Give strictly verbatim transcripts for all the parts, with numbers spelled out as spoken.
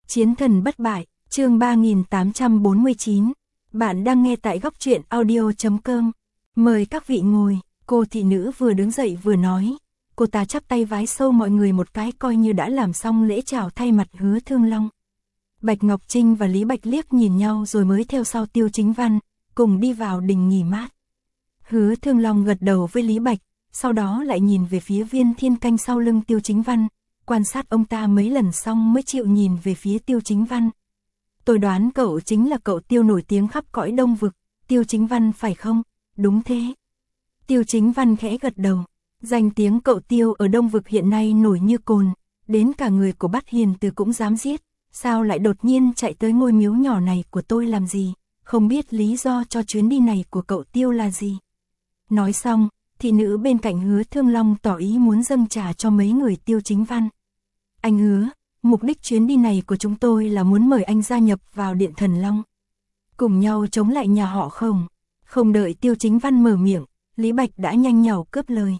Chiến thần bất bại, chương ba nghìn tám trăm bốn mươi chín. Bạn đang nghe tại góc truyện audio chấm com. Mời các vị ngồi. Cô thị nữ vừa đứng dậy vừa nói. Cô ta chắp tay vái sâu mọi người một cái coi như đã làm xong lễ chào thay mặt Hứa Thương Long. Bạch Ngọc Trinh và Lý Bạch liếc nhìn nhau rồi mới theo sau Tiêu Chính Văn, cùng đi vào đình nghỉ mát. Hứa Thương Long gật đầu với Lý Bạch, sau đó lại nhìn về phía Viên Thiên Canh sau lưng Tiêu Chính Văn, quan sát ông ta mấy lần xong mới chịu nhìn về phía Tiêu Chính Văn. Tôi đoán cậu chính là cậu Tiêu nổi tiếng khắp cõi Đông Vực, Tiêu Chính Văn phải không? Đúng thế. Tiêu Chính Văn khẽ gật đầu, danh tiếng cậu Tiêu ở Đông Vực hiện nay nổi như cồn, đến cả người của Bát Hiền Từ cũng dám giết, sao lại đột nhiên chạy tới ngôi miếu nhỏ này của tôi làm gì, không biết lý do cho chuyến đi này của cậu Tiêu là gì. Nói xong, thị nữ bên cạnh Hứa Thương Long tỏ ý muốn dâng trà cho mấy người Tiêu Chính Văn. Anh Hứa, mục đích chuyến đi này của chúng tôi là muốn mời anh gia nhập vào Điện Thần Long, cùng nhau chống lại nhà họ Khổng. Không đợi Tiêu Chính Văn mở miệng, Lý Bạch đã nhanh nhảu cướp lời.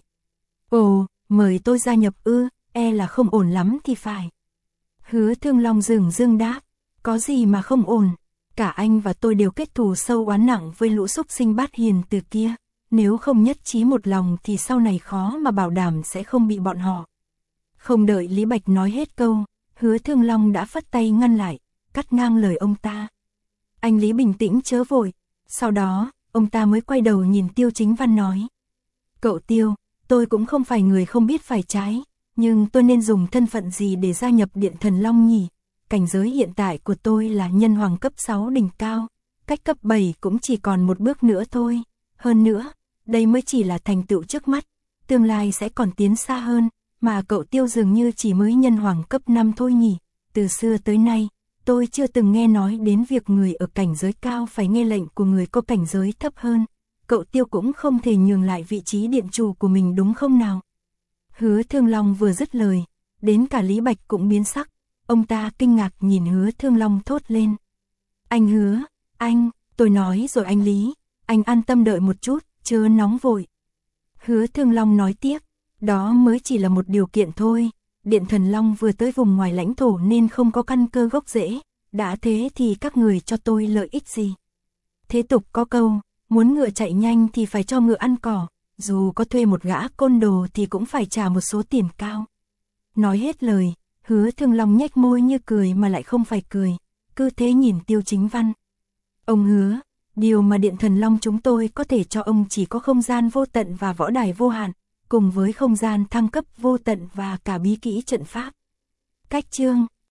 Ồ, mời tôi gia nhập ư, e là không ổn lắm thì phải. Hứa Thương Long dừng dưng đáp, có gì mà không ổn, cả anh và tôi đều kết thù sâu oán nặng với lũ súc sinh Bát Hiền Từ kia, nếu không nhất trí một lòng thì sau này khó mà bảo đảm sẽ không bị bọn họ. Không đợi Lý Bạch nói hết câu, Hứa Thương Long đã phất tay ngăn lại, cắt ngang lời ông ta. Anh Lý bình tĩnh chớ vội. Sau đó, ông ta mới quay đầu nhìn Tiêu Chính Văn nói. Cậu Tiêu, tôi cũng không phải người không biết phải trái, nhưng tôi nên dùng thân phận gì để gia nhập Điện Thần Long nhỉ? Cảnh giới hiện tại của tôi là nhân hoàng cấp sáu đỉnh cao, cách cấp bảy cũng chỉ còn một bước nữa thôi. Hơn nữa, đây mới chỉ là thành tựu trước mắt, tương lai sẽ còn tiến xa hơn, mà cậu Tiêu dường như chỉ mới nhân hoàng cấp năm thôi nhỉ. Từ xưa tới nay, tôi chưa từng nghe nói đến việc người ở cảnh giới cao phải nghe lệnh của người có cảnh giới thấp hơn. Cậu Tiêu cũng không thể nhường lại vị trí điện chủ của mình đúng không nào? Hứa Thương Long vừa dứt lời, đến cả Lý Bạch cũng biến sắc, ông ta kinh ngạc nhìn Hứa Thương Long thốt lên. Anh Hứa, anh, tôi nói rồi anh Lý, anh an tâm đợi một chút, chớ nóng vội. Hứa Thương Long nói tiếp, đó mới chỉ là một điều kiện thôi, Điện Thần Long vừa tới vùng ngoài lãnh thổ nên không có căn cơ gốc rễ, đã thế thì các người cho tôi lợi ích gì? Thế tục có câu, muốn ngựa chạy nhanh thì phải cho ngựa ăn cỏ, dù có thuê một gã côn đồ thì cũng phải trả một số tiền cao. Nói hết lời, Hứa Thương Long nhếch môi như cười mà lại không phải cười, cứ thế nhìn Tiêu Chính Văn. Ông Hứa, điều mà Điện Thần Long chúng tôi có thể cho ông chỉ có không gian vô tận và võ đài vô hạn, cùng với không gian thăng cấp vô tận và cả bí kỹ trận pháp. Cách chương